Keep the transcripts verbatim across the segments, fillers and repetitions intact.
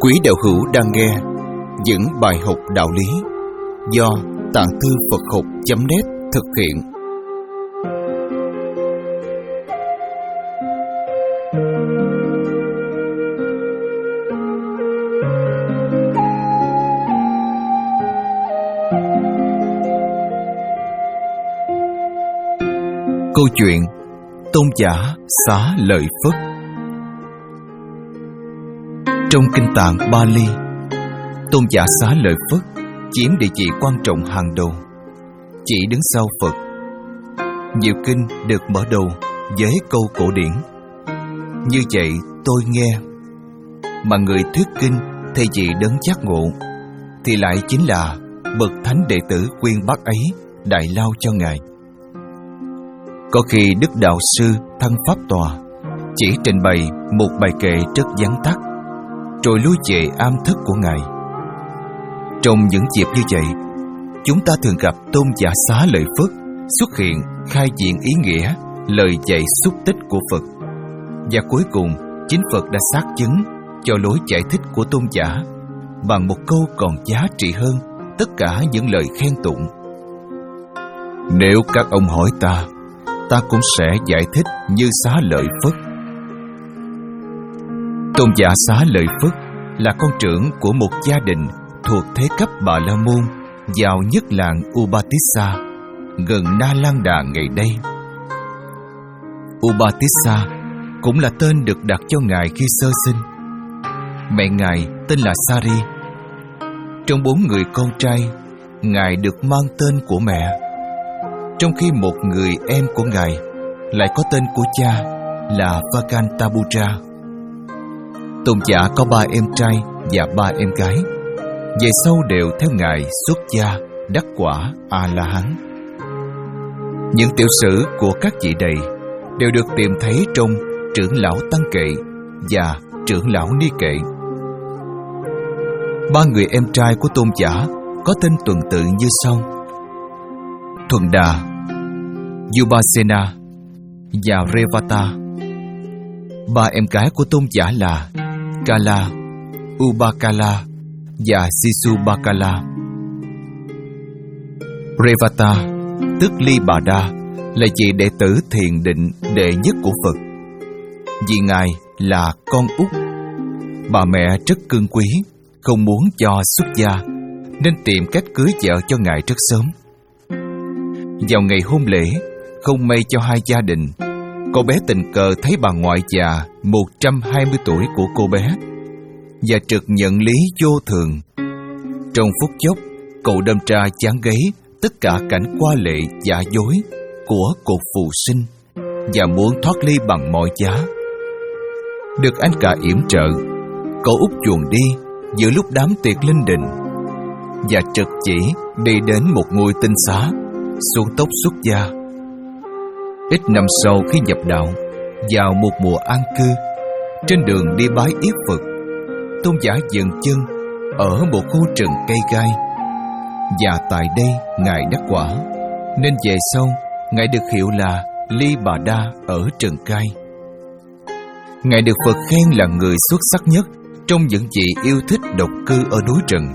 Quý đạo hữu đang nghe những bài học đạo lý do Tạng Thư Phật Học chấm net thực hiện. Câu chuyện Tôn giả xá lợi Phất. Trong kinh tạng Bali, Tôn giả xá lợi Phất chiếm địa vị quan trọng hàng đầu, chỉ đứng sau Phật. Nhiều kinh được mở đầu với câu cổ điển: như vậy tôi nghe. Mà người thuyết kinh thay vì đấng giác ngộ thì lại chính là bậc thánh đệ tử Uyên Bác ấy đại lao cho ngài. Có khi Đức Đạo Sư Thăng Pháp Tòa chỉ trình bày một bài kệ rất vắn tắt, rồi lui về am thức của ngài. Trong những dịp như vậy, chúng ta thường gặp Tôn giả xá lợi Phất xuất hiện khai diện ý nghĩa lời dạy xúc tích của Phật, và cuối cùng chính Phật đã xác chứng cho lối giải thích của tôn giả bằng một câu còn giá trị hơn tất cả những lời khen tụng: nếu các ông hỏi ta, ta cũng sẽ giải thích như xá lợi Phất. Tôn giả xá lợi Phất là con trưởng của một gia đình thuộc thế cấp Bà La Môn, giàu nhất làng Upatissa, gần Na Lan Đà ngày đây. Upatissa cũng là tên được đặt cho ngài khi sơ sinh. Mẹ ngài tên là Sari. Trong bốn người con trai, ngài được mang tên của mẹ, trong khi một người em của ngài lại có tên của cha là Vakantaputra. Tôn giả có ba em trai và ba em gái, về sau đều theo ngài xuất gia đắc quả A-la-hán. Những tiểu sử của các vị này đều được tìm thấy trong Trưởng lão Tăng Kệ và Trưởng lão Ni Kệ. Ba người em trai của tôn giả có tên tuần tự như sau: Thuần Đà, Yubasena và Revata. Ba em gái của tôn giả là Kala, Ubakala và Sisubakala. Revata, tức Ly Bà Đa, là vị đệ tử thiền định đệ nhất của Phật. Vì ngài là con út, bà mẹ rất cưng quý, không muốn cho xuất gia, nên tìm cách cưới vợ cho ngài rất sớm. Vào ngày hôn lễ, không may cho hai gia đình, cô bé tình cờ thấy bà ngoại già một trăm hai mươi tuổi của cô bé và trực nhận lý vô thường. Trong phút chốc, cậu đâm ra chán ngấy tất cả cảnh qua lệ giả dối của cuộc phù sinh và muốn thoát ly bằng mọi giá. Được anh cả yểm trợ, cậu út chuồn đi giữa lúc đám tiệc linh đình và trực chỉ đi đến một ngôi tinh xá, xuống tóc xuất gia. Ít năm sau, khi nhập đạo, vào một mùa an cư, trên đường đi bái yết Phật, tôn giả dừng chân ở một khu rừng cây gai, và tại đây ngài đắc quả, nên về sau ngài được hiệu là Ly Bà Đa ở rừng cai. Ngài được Phật khen là người xuất sắc nhất trong những vị yêu thích độc cư ở núi rừng.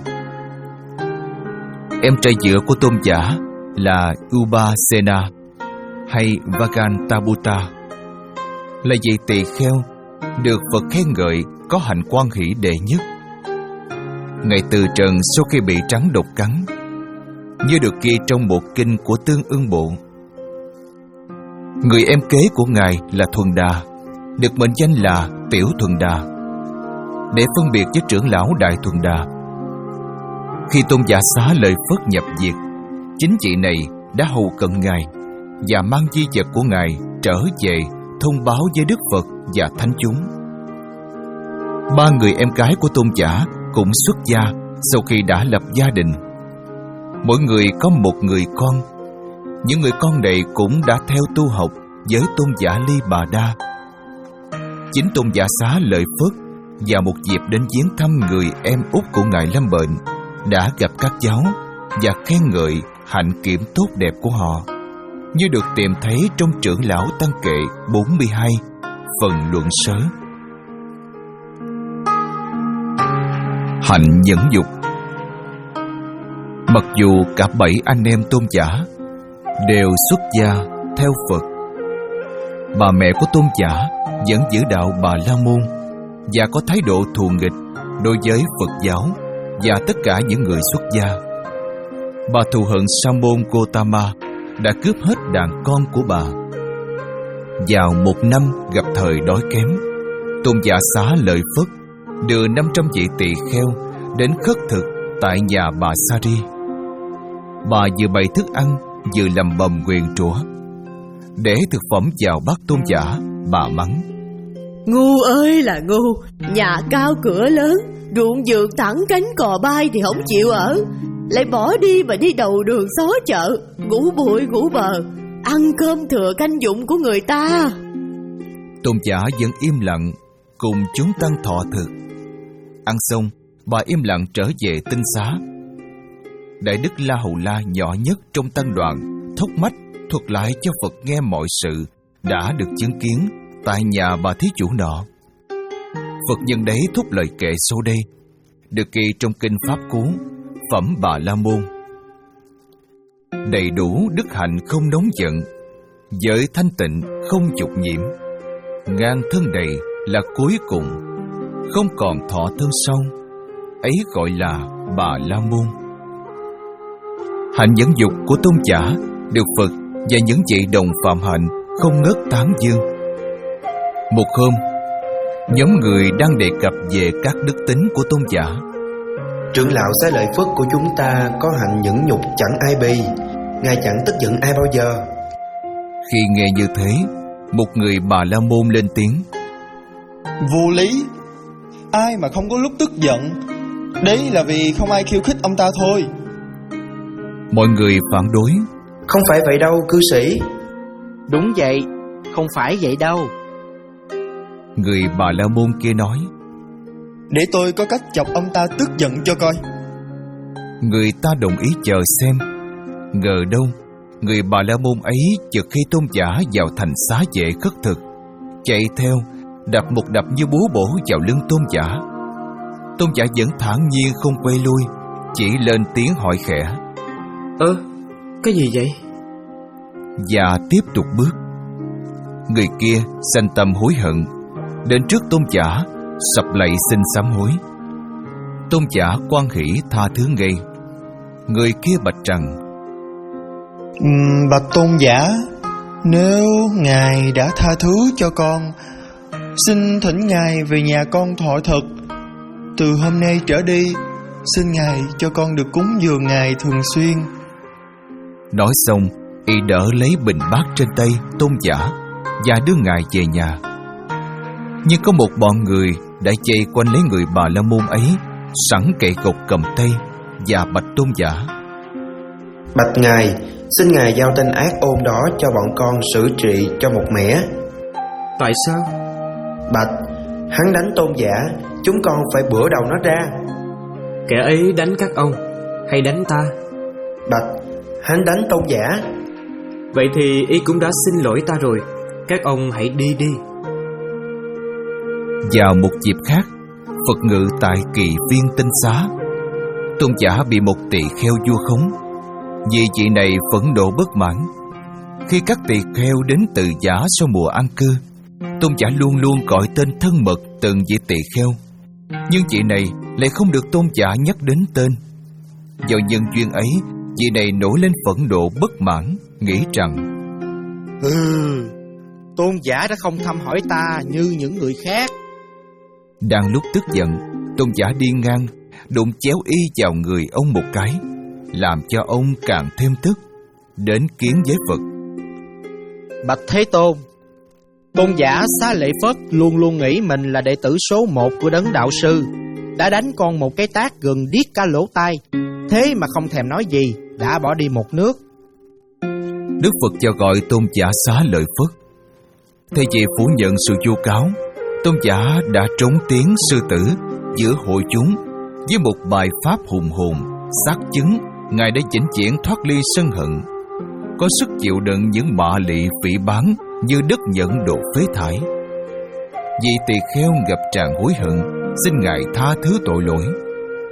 Em trai giữa của tôn giả là Ubasena hay Vakantaputra, là vị tỳ kheo được Phật khen ngợi có hạnh quan hỷ đệ nhất. Ngài từ trần sau khi bị rắn độc cắn, như được ghi trong một kinh của Tương Ưng Bộ. Người em kế của ngài là Thuần Đà, được mệnh danh là Tiểu Thuần Đà, để phân biệt với trưởng lão Đại Thuần Đà. Khi tôn giả xá lợi Phất nhập diệt, chính vị này đã hầu cận ngài và mang di vật của ngài trở về thông báo với Đức Phật và thánh chúng. Ba người em gái của tôn giả cũng xuất gia sau khi đã lập gia đình. Mỗi người có một người con. Những người con này cũng đã theo tu học với tôn giả Ly Bà Đa. Chính tôn giả xá lợi Phất và một dịp đến viếng thăm người em út của ngài lâm bệnh đã gặp các cháu và khen ngợi hạnh kiểm tốt đẹp của họ, như được tìm thấy trong Trưởng lão Tăng Kệ bốn mươi hai, phần luận sớ. hạnh nhẫn nhục. Mặc dù cả bảy anh em Tôn Giả đều xuất gia theo Phật, bà mẹ của Tôn Giả vẫn giữ đạo Bà La Môn và có thái độ thù nghịch đối với Phật giáo và tất cả những người xuất gia. Bà thù hận Sa môn Gotama đã cướp hết đàn con của bà. Vào một năm gặp thời đói kém, Tôn Giả xá lợi Phất đưa năm trăm vị tỳ kheo đến khất thực tại nhà bà Sari. Bà vừa bày thức ăn vừa lầm bầm nguyền rủa. Để thực phẩm vào bát Tôn Giả, bà mắng: Ngu ơi là ngu, nhà cao cửa lớn, ruộng vườn thẳng cánh cò bay thì không chịu ở, lại bỏ đi mà đi đầu đường xó chợ, ngủ bụi ngủ bờ, ăn cơm thừa canh dụng của người ta. Tôn Giả vẫn im lặng cùng chúng tăng thọ thực. Ăn xong, bà im lặng trở về tinh xá. Đại đức La Hầu La nhỏ nhất trong tăng đoàn thốc mách thuật lại cho Phật nghe mọi sự đã được chứng kiến tại nhà bà thí chủ nọ. Phật nhân đấy thúc lời kệ sau đây, được ghi trong kinh Pháp Cú, Phẩm Bà La Môn: đầy đủ đức hạnh không nóng giận, giới thanh tịnh không dục nhiễm, ngang thân đầy là cuối cùng, không còn thọ thân sau, ấy gọi là Bà La Môn. Hạnh nhẫn dục của Tôn Giả được Phật và những vị đồng phạm hạnh không ngớt tán dương. Một hôm, nhóm người đang đề cập về các đức tính của Tôn Giả. Trưởng lão Xá Lợi Phất của chúng ta có hạnh nhẫn nhục chẳng ai bì, ngài chẳng tức giận ai bao giờ. Khi nghe như thế, một người Bà La Môn lên tiếng: Vô lý, ai mà không có lúc tức giận, đấy là vì không ai khiêu khích ông ta thôi. Mọi người phản đối: Không phải vậy đâu cư sĩ. Đúng vậy, không phải vậy đâu. Người Bà La Môn kia nói: Để tôi có cách chọc ông ta tức giận cho coi. Người ta đồng ý chờ xem. Ngờ đâu, người Bà La Môn ấy chợt khi Tôn Giả vào thành xá vệ khất thực, chạy theo đập một đập như búa bổ vào lưng Tôn Giả. Tôn Giả vẫn thản nhiên không quay lui, chỉ lên tiếng hỏi khẽ: Ơ, cái gì vậy? Và tiếp tục bước. Người kia sanh tâm hối hận, đến trước Tôn Giả sập lạy xin sám hối. Tôn Giả hoan hỷ tha thứ ngay. Người kia bạch rằng: uhm, Bạch Tôn Giả, nếu ngài đã tha thứ cho con, xin thỉnh ngài về nhà con thọ thực. Từ hôm nay trở đi, xin ngài cho con được cúng dường ngài thường xuyên. Nói xong, y đỡ lấy bình bát trên tay Tôn Giả và đưa ngài về nhà. Nhưng có một bọn người đã chạy quanh lấy người Bà La Môn ấy, sẵn kệ gộc cầm tay và bạch Tôn Giả: Bạch ngài, xin ngài giao tên ác ôn đó cho bọn con xử trị cho một mẻ. Tại sao? Bạch, hắn đánh Tôn Giả, chúng con phải bữa đầu nó ra. Kẻ ấy đánh các ông hay đánh ta? Bạch, hắn đánh Tôn Giả. Vậy thì y cũng đã xin lỗi ta rồi, các ông hãy đi đi. Vào một dịp khác, Phật ngự tại Kỳ Viên Tinh Xá. Tôn Giả bị một tỳ kheo vua khống. Vì vị này phẫn nộ bất mãn. Khi các tỳ kheo đến từ giả sau mùa an cư, Tôn Giả luôn luôn gọi tên thân mật từng vị tỳ kheo, nhưng vị này lại không được Tôn Giả nhắc đến tên. Do nhân duyên ấy, vị này nổi lên phẫn nộ bất mãn, nghĩ rằng: Ừ, Tôn Giả đã không thăm hỏi ta như những người khác. Đang lúc tức giận, Tôn Giả đi ngang, đụng chéo y vào người ông một cái, làm cho ông càng thêm tức, đến kiến với Phật: Bạch Thế Tôn, Tôn Giả Xá Lợi Phất luôn luôn nghĩ mình là đệ tử số một của Đấng Đạo Sư, đã đánh con một cái tát gần điếc cả lỗ tai, thế mà không thèm nói gì, đã bỏ đi một nước. Đức Phật cho gọi Tôn Giả Xá Lợi Phất. Thay vì phủ nhận sự vu cáo, Tôn Giả đã trống tiếng sư tử giữa hội chúng với một bài pháp hùng hồn, xác chứng Ngài đã vĩnh viễn thoát ly sân hận, có sức chịu đựng những mạ lị phỉ báng như đất nhận độ phế thải. Vị tỳ kheo ngập tràn hối hận, xin Ngài tha thứ tội lỗi.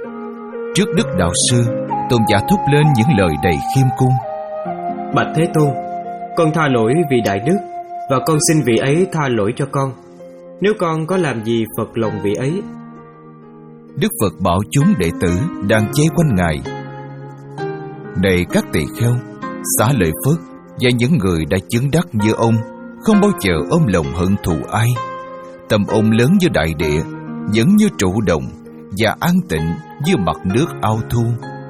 Trước Đức Đạo Sư, tôn giả thốt lên những lời đầy khiêm cung. Bạch Thế Tôn, con tha lỗi vì đại đức, và con xin vị ấy tha lỗi cho con, nếu con có làm gì phật lòng vị ấy. Đức Phật bảo chúng đệ tử đang vây quanh Ngài: này các tỳ kheo, Xá Lợi Phất và những người đã chứng đắc như ông không bao giờ ôm lòng hận thù ai. Tâm ông lớn như đại địa, vẫn như trụ đồng, và an tịnh như mặt nước ao thu.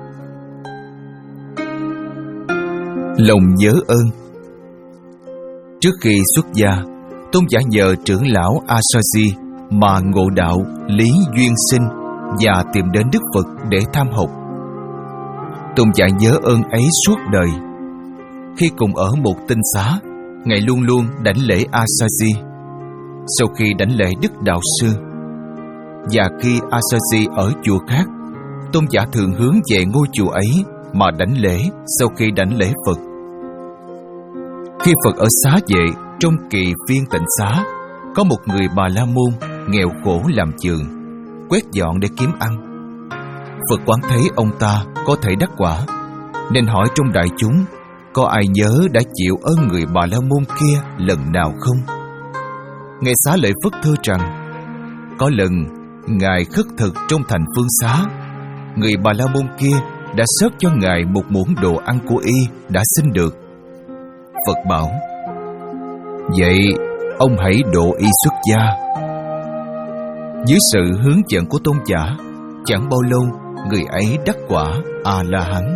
Lòng nhớ ơn. Trước khi xuất gia, tôn giả nhờ trưởng lão Asaji mà ngộ đạo lý duyên sinh và tìm đến Đức Phật để tham học. Tôn giả nhớ ơn ấy suốt đời. Khi cùng ở một tinh xá, Ngài luôn luôn đảnh lễ Asaji. Sau khi đảnh lễ Đức Đạo Sư, và khi Asaji ở chùa khác, tôn giả thường hướng về ngôi chùa ấy mà đảnh lễ sau khi đảnh lễ Phật. Khi Phật ở xá vệ trong kỳ viên tịnh xá, có một người Bà La Môn nghèo khổ làm chườn, quét dọn để kiếm ăn. Phật quán thấy ông ta có thể đắc quả, nên hỏi trong đại chúng có ai nhớ đã chịu ơn người Bà La Môn kia lần nào không? Ngài Xá Lợi Phất thưa rằng, có lần Ngài khất thực trong thành Phương Xá, người Bà La Môn kia đã xớt cho Ngài một muỗng đồ ăn của y đã xin được. Phật bảo, vậy ông hãy độ y xuất gia. Dưới sự hướng dẫn của tôn giả, chẳng bao lâu người ấy đắc quả A-la-hán.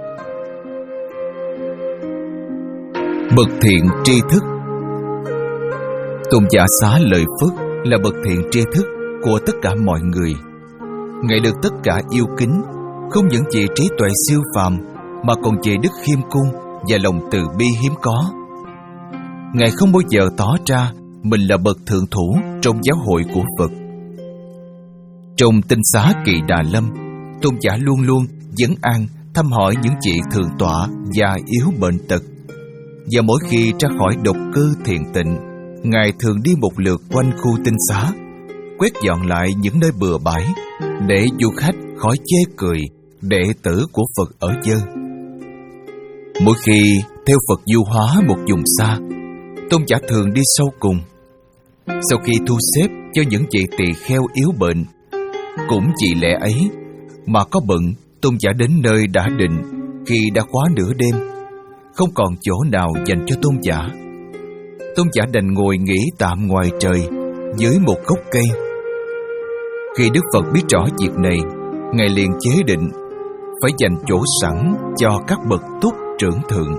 Bậc thiện tri thức. Tôn giả Xá Lợi Phất là bậc thiện tri thức của tất cả mọi người. Ngài được tất cả yêu kính, không những chỉ trí tuệ siêu phàm mà còn về đức khiêm cung và lòng từ bi hiếm có. Ngài không bao giờ tỏ ra mình là bậc thượng thủ trong giáo hội của Phật. Trong tinh xá Kỳ Đà Lâm, tôn giả luôn luôn vấn an thăm hỏi những chị thường tọa và yếu bệnh tật. Và mỗi khi ra khỏi độc cư thiền tịnh, Ngài thường đi một lượt quanh khu tinh xá, quét dọn lại những nơi bừa bãi, để du khách khỏi chê cười đệ tử của Phật ở dơ. Mỗi khi theo Phật du hóa một vùng xa, tôn giả thường đi sâu cùng. Sau khi thu xếp cho những chị tỳ kheo yếu bệnh, cũng vì lẽ ấy mà có bận, tôn giả đến nơi đã định khi đã quá nửa đêm, không còn chỗ nào dành cho tôn giả. Tôn giả đành ngồi nghỉ tạm ngoài trời dưới một gốc cây. Khi Đức Phật biết rõ việc này, Ngài liền chế định phải dành chỗ sẵn cho các bậc túc trưởng thượng.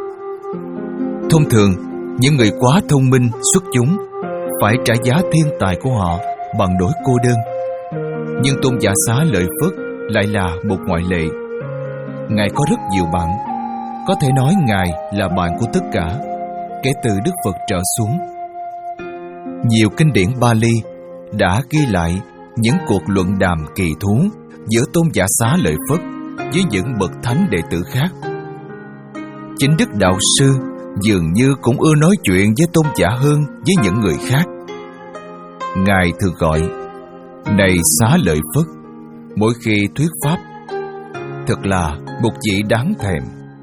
Thông thường, những người quá thông minh xuất chúng phải trả giá thiên tài của họ bằng nỗi cô đơn. Nhưng tôn giả Xá Lợi Phất lại là một ngoại lệ. Ngài có rất nhiều bạn, có thể nói Ngài là bạn của tất cả, kể từ Đức Phật trở xuống. Nhiều kinh điển Bali đã ghi lại những cuộc luận đàm kỳ thú giữa tôn giả Xá Lợi Phất với những bậc thánh đệ tử khác. Chính Đức Đạo Sư dường như cũng ưa nói chuyện với tôn giả hơn với những người khác. Ngài thường gọi, này Xá Lợi Phất, mỗi khi thuyết pháp, thật là một vị đáng thèm.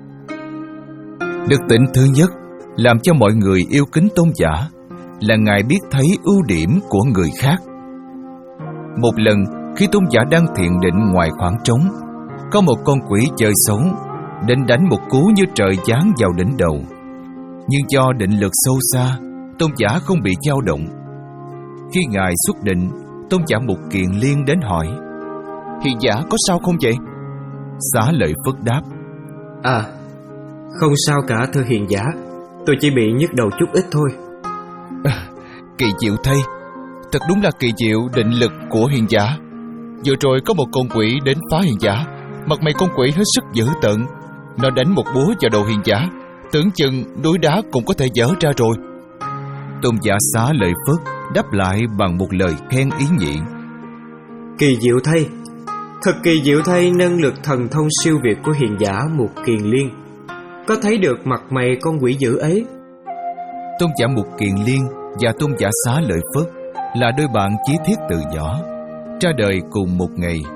Đức tính thứ nhất làm cho mọi người yêu kính tôn giả là Ngài biết thấy ưu điểm của người khác. Một lần, khi tôn giả đang thiền định ngoài khoảng trống, có một con quỷ chơi xấu định đánh một cú như trời giáng vào đỉnh đầu. Nhưng do định lực sâu xa, tôn giả không bị dao động. Khi Ngài xuất định, tôn giả Mục Kiền Liên đến hỏi, hiền giả có sao không vậy? Xá Lợi Phất đáp, À, không sao cả thưa hiền giả, tôi chỉ bị nhức đầu chút ít thôi. À, kỳ diệu thay, thật đúng là kỳ diệu định lực của hiền giả. Vừa rồi có một con quỷ đến phá hiền giả, mặt mày con quỷ hết sức dữ tợn. Nó đánh một búa vào đầu hiền giả, tưởng chừng núi đá cũng có thể vỡ ra rồi. Tôn giả Xá Lợi Phất đáp lại bằng một lời khen ý nhị. Kỳ diệu thay, thật kỳ diệu thay năng lực thần thông siêu việt của hiền giả Mục Kiền Liên. Có thấy được mặt mày con quỷ dữ ấy. Tôn giả Mục Kiền Liên và tôn giả Xá Lợi Phất là đôi bạn chí thiết từ nhỏ, ra đời cùng một ngày.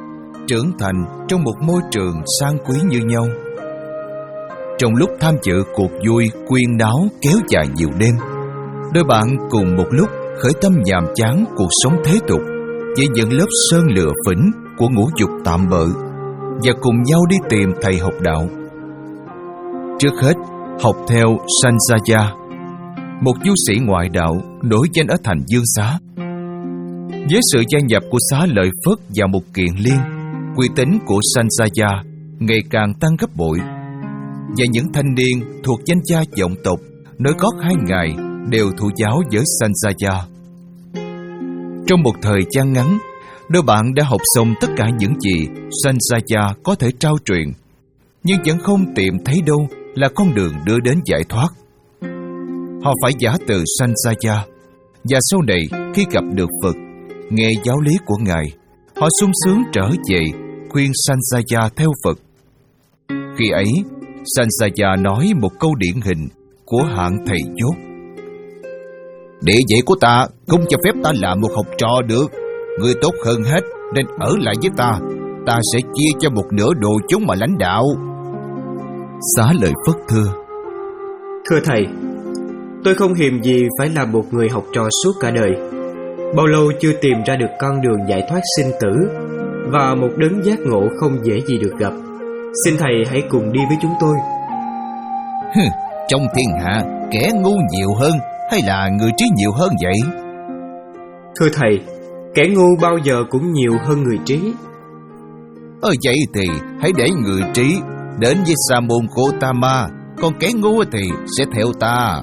trưởng thành trong một môi trường sang quý như nhau. Trong lúc tham dự cuộc vui quyên náo kéo dài nhiều đêm, đôi bạn cùng một lúc khởi tâm nhàm chán cuộc sống thế tục với những lớp sơn lựa phỉnh của ngũ dục tạm bợ, và cùng nhau đi tìm thầy học đạo. Trước hết, học theo Sanjaya, một du sĩ ngoại đạo nổi danh ở thành Dương Xá. Với sự gia nhập của Xá Lợi Phất vào một Kiền Liên, uy tín của Sanjaya ngày càng tăng gấp bội, và những thanh niên thuộc danh gia vọng tộc nối gót hai ngài đều thụ giáo với Sanjaya. Trong một thời gian ngắn, đôi bạn đã học xong tất cả những gì Sanjaya có thể trao truyền, nhưng vẫn không tìm thấy đâu là con đường đưa đến giải thoát. Họ phải giả từ Sanjaya, và sau này khi gặp được Phật, nghe giáo lý của ngài, họ sung sướng trở về khuyên Sanjaya theo Phật. Khi ấy, Sanjaya nói một câu điển hình của hạng thầy dốt: địa vị của ta không cho phép ta làm một học trò được. Người tốt hơn hết nên ở lại với ta. Ta sẽ chia cho một nửa đồ chúng mà lãnh đạo. Xá Lợi Phất thưa: Thưa thầy, tôi không hiềm gì phải là một người học trò suốt cả đời. Bao lâu chưa tìm ra được con đường giải thoát sinh tử, và một đấng giác ngộ không dễ gì được gặp. Xin thầy hãy cùng đi với chúng tôi. Hừ, trong thiên hạ, kẻ ngu nhiều hơn hay là người trí nhiều hơn vậy? Thưa thầy, kẻ ngu bao giờ cũng nhiều hơn người trí. Ờ vậy thì hãy để người trí đến với Sa môn Gotama, còn kẻ ngu thì sẽ theo ta.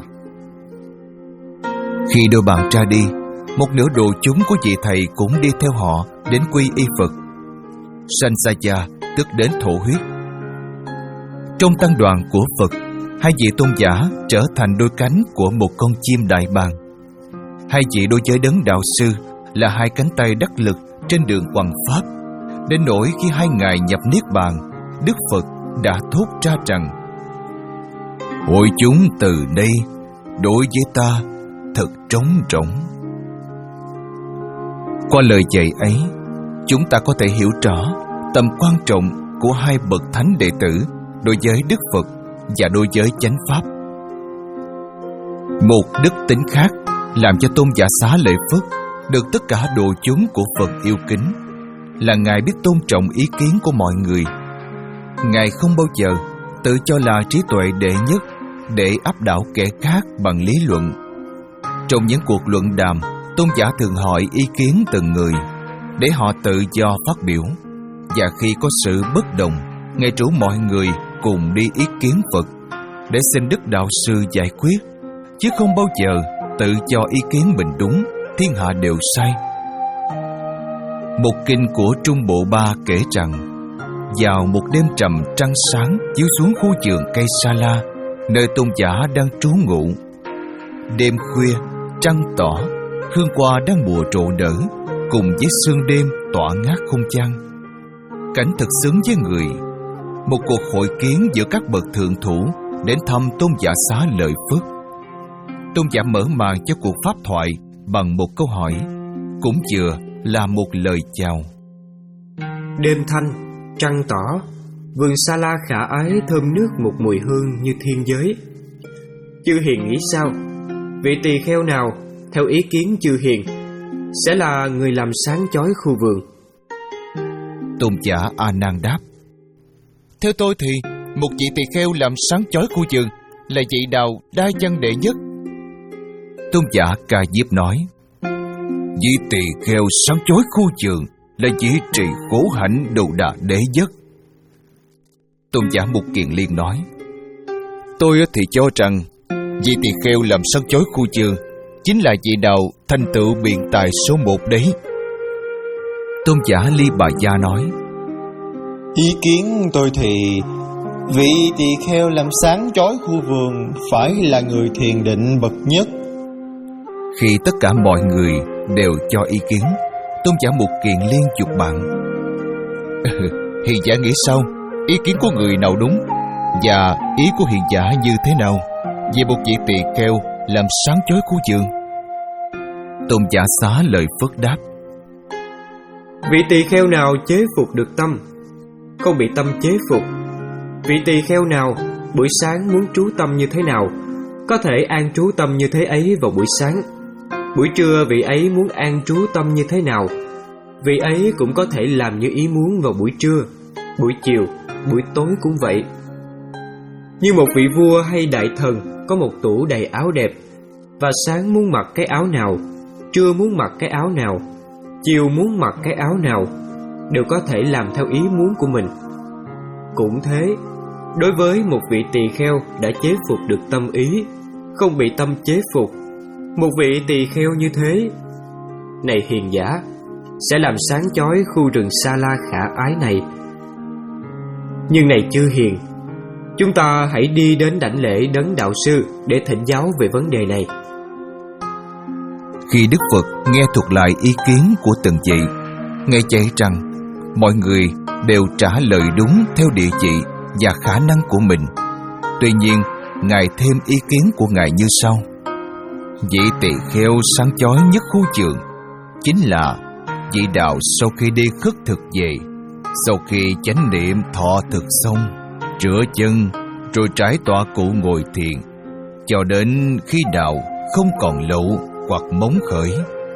Khi đôi bạn ra đi, một nửa đồ chúng của vị thầy cũng đi theo họ đến quy y Phật. Sanjaya tức đến thổ huyết. Trong tăng đoàn của Phật, hai vị tôn giả trở thành đôi cánh của một con chim đại bàng. Hai vị đối với đấng đạo sư là hai cánh tay đắc lực trên đường hoằng pháp, đến nỗi khi hai ngài nhập niết bàn, Đức Phật đã thốt ra rằng: hội chúng từ đây đối với ta thật trống rỗng. Qua lời dạy ấy, chúng ta có thể hiểu rõ tầm quan trọng của hai bậc thánh đệ tử đối với Đức Phật và đối với chánh pháp. Một đức tính khác làm cho tôn giả Xá Lợi Phất được tất cả đồ chúng của Phật yêu kính là ngài biết tôn trọng ý kiến của mọi người. Ngài không bao giờ tự cho là trí tuệ đệ nhất để áp đảo kẻ khác bằng lý luận. Trong những cuộc luận đàm, tôn giả thường hỏi ý kiến từng người để họ tự do phát biểu, và khi có sự bất đồng, ngài rủ mọi người cùng đi ý kiến Phật để xin Đức Đạo Sư giải quyết, chứ không bao giờ tự cho ý kiến mình đúng, thiên hạ đều sai. Một kinh của Trung Bộ Ba kể rằng, vào một đêm trầm trăng sáng chiếu xuống khu vườn cây sa la, nơi tôn giả đang trú ngụ. Đêm khuya, trăng tỏ, hương hoa đang mùa rộ nở, cùng với sương đêm tỏa ngát không gian. Cảnh thật xứng với người. Một cuộc hội kiến giữa các bậc thượng thủ đến thăm tôn giả Xá Lợi Phất. Tôn giả mở màn cho cuộc pháp thoại bằng một câu hỏi, cũng vừa là một lời chào. Đêm thanh, trăng tỏ, vườn sa la khả ái thơm nước một mùi hương như thiên giới. Chư hiền nghĩ sao? Vị tỳ kheo nào, theo ý kiến chư hiền, sẽ là người làm sáng chói khu vườn? Tôn giả A Nan đáp: theo tôi thì một vị tỳ kheo làm sáng chói khu vườn là vị đạo đa văn đệ nhất. Tôn giả Ca Diếp nói: vị tỳ kheo sáng chói khu vườn là vị trì khổ hạnh đầu đà đệ nhất. Tôn giả Mục Kiền Liên nói: tôi thì cho rằng vị tỳ kheo làm sáng chói khu vườn chính là vị đạo thành tựu biện tài số một đấy. Tôn giả Ly Bà Gia nói: ý kiến tôi thì vị tỳ kheo làm sáng chói khu vườn phải là người thiền định bậc nhất. Khi tất cả mọi người đều cho ý kiến, tôn giả Mục Kiền Liên chụp bạn: hiền giả nghĩ sao? Ý kiến của người nào đúng? Và ý của hiền giả như thế nào về một vị tỳ kheo làm sáng chói khu vườn? Tôn giả Xá Lợi Phất đáp: Vị tỳ kheo nào chế phục được tâm, không bị tâm chế phục. Vị tỳ kheo nào buổi sáng muốn trú tâm như thế nào, có thể an trú tâm như thế ấy vào buổi sáng. Buổi trưa vị ấy muốn an trú tâm như thế nào, vị ấy cũng có thể làm như ý muốn vào buổi trưa. Buổi chiều, buổi tối cũng vậy. Như một vị vua hay đại thần có một tủ đầy áo đẹp, và sáng muốn mặc cái áo nào, trưa muốn mặc cái áo nào, chiều muốn mặc cái áo nào, đều có thể làm theo ý muốn của mình. Cũng thế, đối với một vị tỳ kheo đã chế phục được tâm ý, không bị tâm chế phục, một vị tỳ kheo như thế, này hiền giả, sẽ làm sáng chói khu rừng Sa La khả ái này. Nhưng này chư hiền, chúng ta hãy đi đến đảnh lễ đấng đạo sư để thỉnh giáo về vấn đề này. Khi Đức Phật nghe thuật lại ý kiến của từng vị, Ngài dạy rằng mọi người đều trả lời đúng theo địa vị và khả năng của mình. Tuy nhiên, Ngài thêm ý kiến của Ngài như sau: vị tỳ kheo sáng chói nhất khu vườn chính là vị đạo sau khi đi khất thực về, sau khi chánh niệm thọ thực xong, rửa chân rồi trải tọa cụ ngồi thiền, cho đến khi đạo không còn lậu hoặc móng khởi.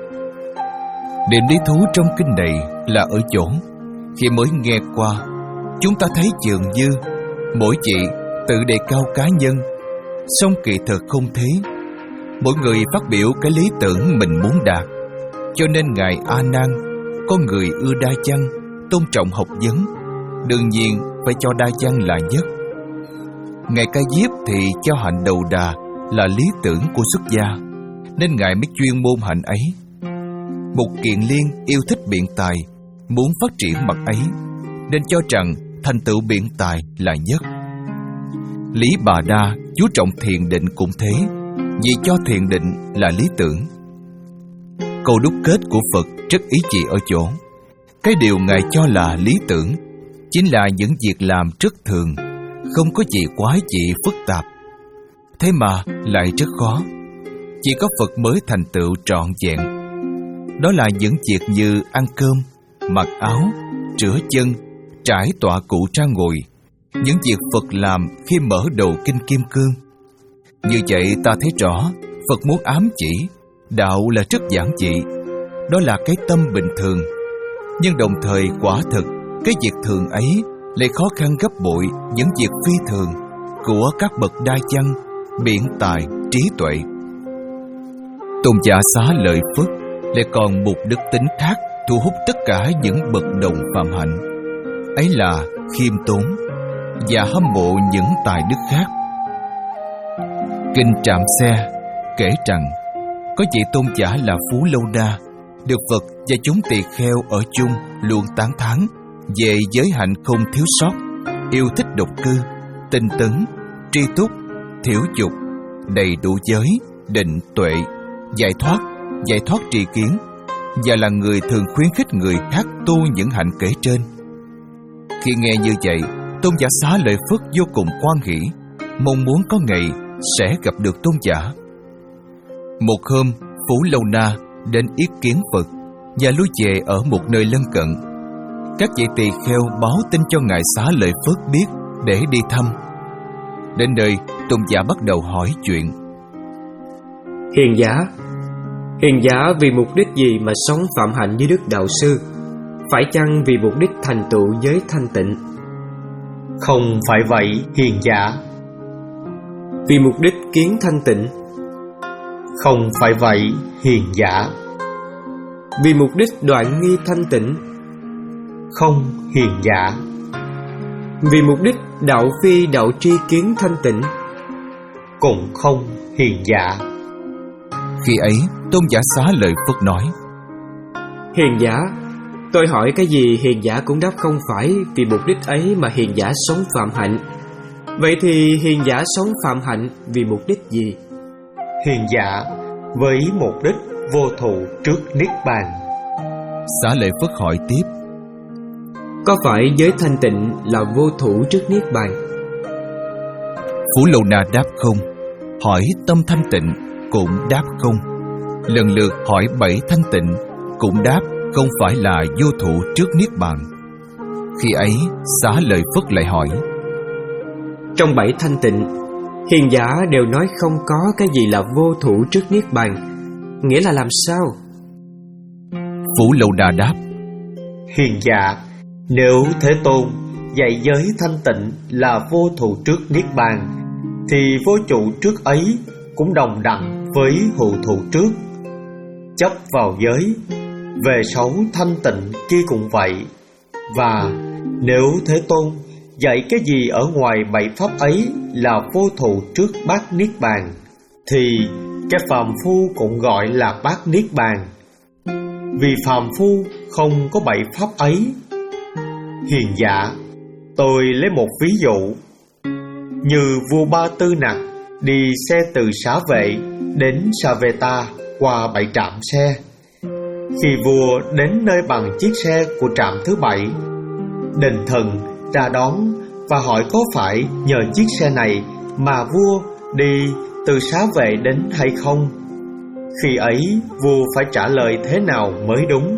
Điểm lý thú trong kinh này là ở chỗ, khi mới nghe qua, chúng ta thấy dường như mỗi vị tự đề cao cá nhân, song kỳ thực không thế. Mỗi người phát biểu cái lý tưởng mình muốn đạt. Cho nên Ngài A Nan, có người ưa đa văn, tôn trọng học vấn, đương nhiên phải cho đa văn là nhất. Ngài Ca Diếp thì cho hạnh đầu đà là lý tưởng của xuất gia, nên Ngài mới chuyên môn hạnh ấy. Một Kiền Liên yêu thích biện tài, muốn phát triển mặt ấy, nên cho rằng thành tựu biện tài là nhất. Lý Bà Đa chú trọng thiền định cũng thế, vì cho thiền định là lý tưởng. Câu đúc kết của Phật rất ý chỉ ở chỗ, cái điều Ngài cho là lý tưởng chính là những việc làm rất thường, không có gì quái dị phức tạp. Thế mà lại rất khó, chỉ có Phật mới thành tựu trọn vẹn. Đó là những việc như ăn cơm, mặc áo, rửa chân, trải tọa cụ ra ngồi, những việc Phật làm khi mở đầu kinh Kim Cương. Như vậy ta thấy rõ Phật muốn ám chỉ đạo là rất giản dị, đó là cái tâm bình thường. Nhưng đồng thời quả thực cái việc thường ấy lại khó khăn gấp bội những việc phi thường của các bậc đa văn, biện tài, trí tuệ. Tôn giả Xá Lợi Phất lại còn một đức tính khác thu hút tất cả những bậc đồng phạm hạnh, ấy là khiêm tốn và hâm mộ những tài đức khác. Kinh Trạm Xe kể rằng có vị tôn giả là Phú Lâu Na, được Phật và chúng tỳ kheo ở chung luôn tán thán về giới hạnh không thiếu sót, yêu thích độc cư, tinh tấn, tri túc, thiểu dục, đầy đủ giới, định, tuệ, giải thoát, giải thoát tri kiến, và là người thường khuyến khích người khác tu những hạnh kể trên. Khi nghe như vậy, tôn giả Xá Lợi Phất vô cùng hoan hỷ, mong muốn có ngày sẽ gặp được tôn giả. Một hôm, Phú Lâu Na đến yết kiến Phật và lui về ở một nơi lân cận. Các vị tỳ kheo báo tin cho ngài Xá Lợi Phất biết để đi thăm. Đến nơi, tôn giả bắt đầu hỏi chuyện. Hiền giả, hiền giả vì mục đích gì mà sống phạm hạnh với Đức Đạo Sư? Phải chăng vì mục đích thành tựu giới thanh tịnh? Không phải vậy, hiền giả. Vì mục đích kiến thanh tịnh? Không phải vậy, hiền giả. Vì mục đích đoạn nghi thanh tịnh? Không, hiền giả. Vì mục đích đạo phi đạo tri kiến thanh tịnh? Cũng không, hiền giả. Khi ấy, tôn giả Xá Lợi Phất nói: Hiền giả, tôi hỏi cái gì hiền giả cũng đáp không phải vì mục đích ấy mà hiền giả sống phạm hạnh. Vậy thì hiền giả sống phạm hạnh vì mục đích gì? Hiền giả với mục đích vô thụ trước Niết Bàn. Xá Lợi Phất hỏi tiếp: Có phải giới thanh tịnh là vô thủ trước Niết Bàn? Phú Lâu Na đáp không. Hỏi tâm thanh tịnh cũng đáp không. Lần lượt hỏi bảy thanh tịnh cũng đáp không phải là vô thụ trước niết bàn. Khi ấy Xá Lợi Phất lại hỏi: Trong bảy thanh tịnh, hiền giả đều nói không có cái gì là vô thụ trước niết bàn, nghĩa là làm sao? Phú Lâu Na đáp: Hiền giả, nếu Thế Tôn dạy giới thanh tịnh là vô thụ trước niết bàn, thì vô trụ trước ấy cũng đồng đẳng với hữu thụ trước. Chấp vào giới, về xấu thanh tịnh kia cũng vậy. Và nếu Thế Tôn dạy cái gì ở ngoài bảy pháp ấy là vô thụ trước bát niết bàn, thì cái phàm phu cũng gọi là bát niết bàn, vì phàm phu không có bảy pháp ấy. Hiền giả, tôi lấy một ví dụ. Như vua Ba Tư Nặc đi xe từ Xá Vệ đến Sa-vê-ta qua bảy trạm xe. Khi vua đến nơi bằng chiếc xe của trạm thứ bảy, đền thần ra đón và hỏi có phải nhờ chiếc xe này mà vua đi từ Xá Vệ đến hay không. Khi ấy vua phải trả lời thế nào mới đúng?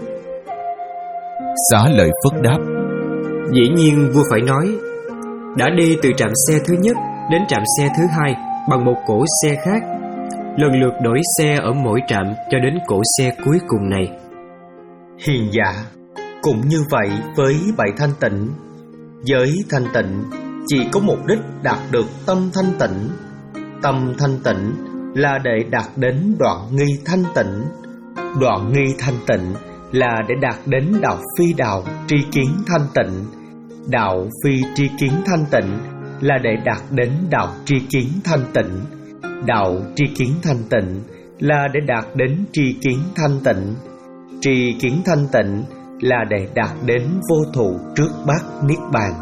Xá Lợi Phất đáp: Dĩ nhiên vua phải nói: Đã đi từ trạm xe thứ nhất đến trạm xe thứ hai bằng một cỗ xe khác, lần lượt đổi xe ở mỗi trạm cho đến cỗ xe cuối cùng này. Hiền giả, cũng như vậy với bảy thanh tịnh. Giới thanh tịnh chỉ có mục đích đạt được tâm thanh tịnh. Tâm thanh tịnh là để đạt đến đoạn nghi thanh tịnh. Đoạn nghi thanh tịnh là để đạt đến đạo phi đạo tri kiến thanh tịnh. Đạo phi tri kiến thanh tịnh là để đạt đến đạo tri kiến thanh tịnh. Đạo tri kiến thanh tịnh là để đạt đến tri kiến thanh tịnh. Tri kiến thanh tịnh là để đạt đến vô thụ trước bát niết bàn.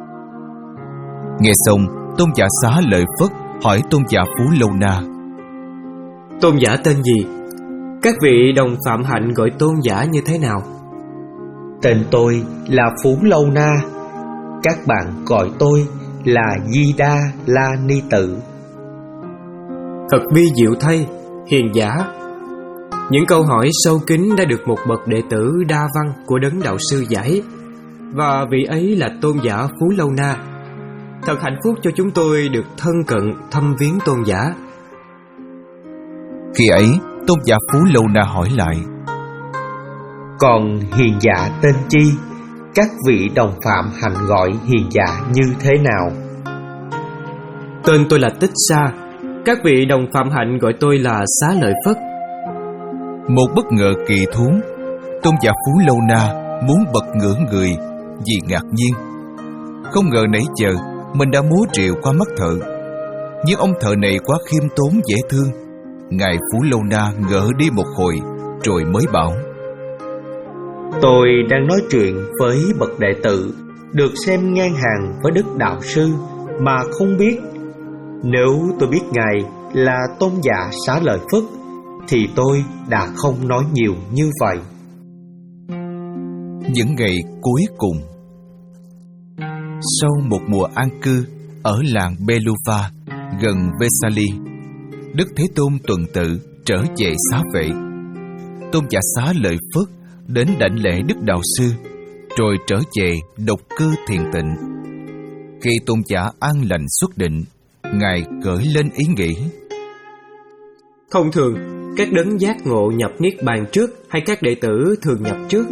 Nghe xong, tôn giả Xá Lợi Phất hỏi tôn giả Phú Lâu Na: Tôn giả tên gì? Các vị đồng phạm hạnh gọi tôn giả như thế nào? Tên tôi là Phú Lâu Na. Các bạn gọi tôi là Di Đa La Ni Tử. Thật vi diệu thay, hiền giả. Những câu hỏi sâu kín đã được một bậc đệ tử đa văn của đấng đạo sư giải, và vị ấy là tôn giả Phú Lâu Na. Thật hạnh phúc cho chúng tôi được thân cận thăm viếng tôn giả. Khi ấy, tôn giả Phú Lâu Na hỏi lại: Còn hiền giả tên chi? Các vị đồng phạm hạnh gọi hiền giả như thế nào? Tên tôi là Tích Sa. Các vị đồng phạm hạnh gọi tôi là Xá Lợi Phất. Một bất ngờ kỳ thú, tôn giả Phú Lâu Na muốn bật ngửa người vì ngạc nhiên. Không ngờ nãy giờ mình đã múa rìu qua mắt thợ, nhưng ông thợ này quá khiêm tốn dễ thương. Ngài Phú Lâu Na ngỡ đi một hồi rồi mới bảo: Tôi đang nói chuyện với bậc đệ tử được xem ngang hàng với đức đạo sư mà không biết. Nếu tôi biết ngài là tôn giả Xá Lợi Phất thì tôi đã không nói nhiều như vậy. Những ngày cuối cùng, sau một mùa an cư ở làng Beluva gần Vesali, Đức Thế Tôn tuần tự trở về Xá Vệ. Tôn giả Xá Lợi Phất đến đảnh lễ Đức Đạo Sư, rồi trở về độc cư thiền tịnh. Khi tôn giả an lành xuất định, ngài khởi lên ý nghĩ: Thông thường, các đấng giác ngộ nhập niết bàn trước hay các đệ tử thường nhập trước?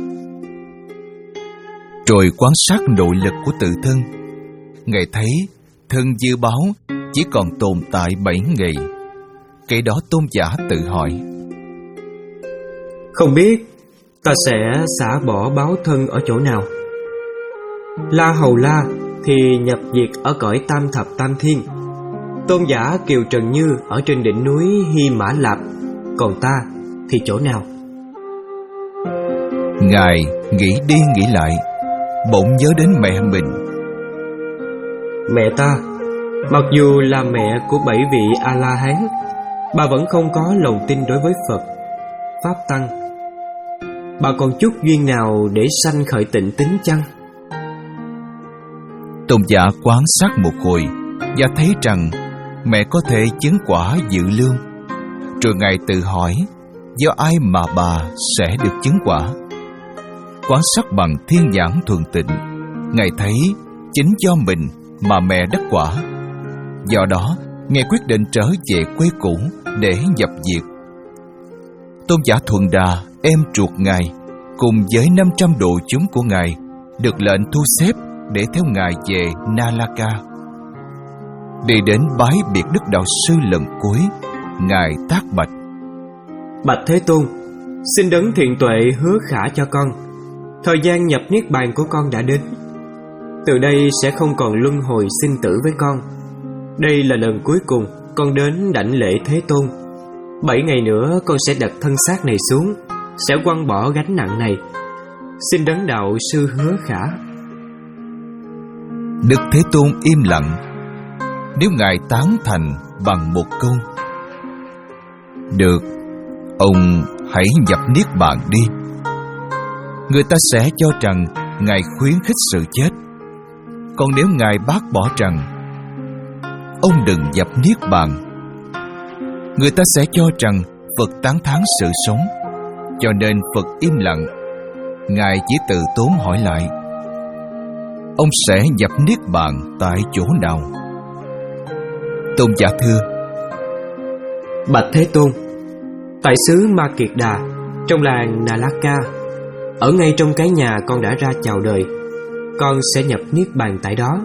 Rồi quan sát nội lực của tự thân, ngài thấy thân dư báo chỉ còn tồn tại bảy ngày. Kể đó tôn giả tự hỏi: Không biết ta sẽ xả bỏ báo thân ở chỗ nào? La Hầu La thì nhập diệt ở cõi tam thập tam thiên. Tôn giả Kiều Trần Như ở trên đỉnh núi Hy Mã Lạp. Còn ta thì chỗ nào? Ngài nghĩ đi nghĩ lại, bỗng nhớ đến mẹ mình. Mẹ ta, mặc dù là mẹ của bảy vị A-la-hán, bà vẫn không có lòng tin đối với Phật, Pháp Tăng. Bà còn chút duyên nào để sanh khởi tịnh tính chăng? Tôn giả quan sát một hồi và thấy rằng mẹ có thể chứng quả dự lương. Rồi ngài tự hỏi, do ai mà bà sẽ được chứng quả? Quan sát bằng thiên nhãn thuần tịnh, Ngài thấy chính do mình mà mẹ đắc quả. Do đó, Ngài quyết định trở về quê cũ để dập diệt. Tôn giả Thuần Đà, em ruột Ngài, cùng với năm trăm độ chúng của Ngài được lệnh thu xếp để theo Ngài về Nalaka. Đi đến bái biệt Đức Đạo Sư lần cuối, Ngài tác bạch: Bạch Thế Tôn, xin đấng thiện tuệ hứa khả cho con, thời gian nhập niết bàn của con đã đến. Từ đây sẽ không còn luân hồi sinh tử với con. Đây là lần cuối cùng con đến đảnh lễ Thế Tôn. Bảy ngày nữa con sẽ đặt thân xác này xuống, sẽ quăng bỏ gánh nặng này. Xin đấng đạo sư hứa khả. Đức Thế Tôn im lặng. Nếu Ngài tán thành bằng một câu: được, ông hãy nhập niết bàn đi, người ta sẽ cho rằng Ngài khuyến khích sự chết. Còn nếu Ngài bác bỏ rằng ông đừng nhập niết bàn, người ta sẽ cho rằng Phật tán thán sự sống. Cho nên Phật im lặng. Ngài chỉ từ tốn hỏi lại: ông sẽ nhập niết bàn tại chỗ nào? Tôn giả thưa: Bạch Thế Tôn, tại xứ Ma Kiệt Đà, trong làng Nalaka, ở ngay trong cái nhà con đã ra chào đời, con sẽ nhập niết bàn tại đó.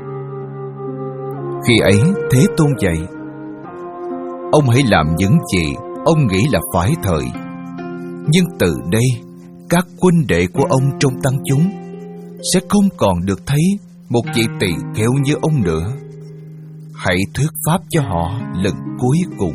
Khi ấy Thế Tôn dạy: ông hãy làm những gì ông nghĩ là phải thời. Nhưng từ đây, các huynh đệ của ông trong tăng chúng sẽ không còn được thấy một vị tỳ kheo như ông nữa. Hãy thuyết pháp cho họ lần cuối cùng.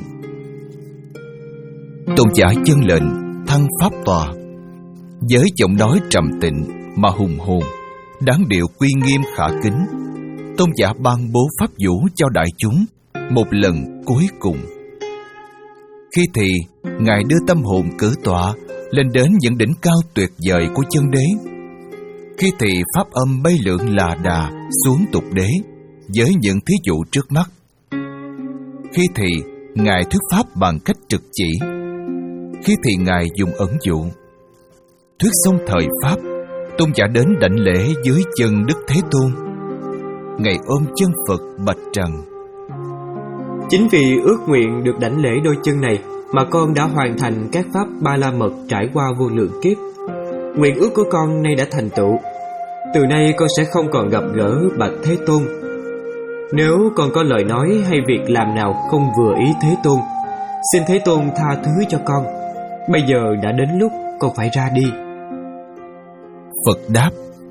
Tôn giả chân lệnh thăng pháp tòa. Với giọng nói trầm tịnh mà hùng hồn, đáng điệu uy nghiêm khả kính, tôn giả ban bố pháp vũ cho đại chúng một lần cuối cùng. Khi thì Ngài đưa tâm hồn cử tọa lên đến những đỉnh cao tuyệt vời của chân đế. Khi thì pháp âm bay lượn là đà xuống tục đế với những thí dụ trước mắt. Khi thì Ngài thuyết pháp bằng cách trực chỉ. Khi thì Ngài dùng ẩn dụ. Thuyết xong thời pháp, tôn giả đến đảnh lễ dưới chân Đức Thế Tôn. Ngài ôm chân Phật bạch rằng: chính vì ước nguyện được đảnh lễ đôi chân này mà con đã hoàn thành các pháp ba la mật trải qua vô lượng kiếp. Nguyện ước của con nay đã thành tựu. Từ nay con sẽ không còn gặp gỡ bạch Thế Tôn. Nếu con có lời nói hay việc làm nào không vừa ý Thế Tôn, xin Thế Tôn tha thứ cho con. Bây giờ đã đến lúc con phải ra đi. Phật đáp: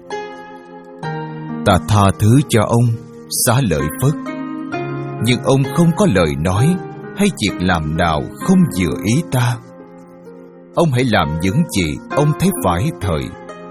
ta tha thứ cho ông, Xá Lợi Phất. Nhưng ông không có lời nói hay việc làm nào không vừa ý ta. Ông hãy làm những gì ông thấy phải thời.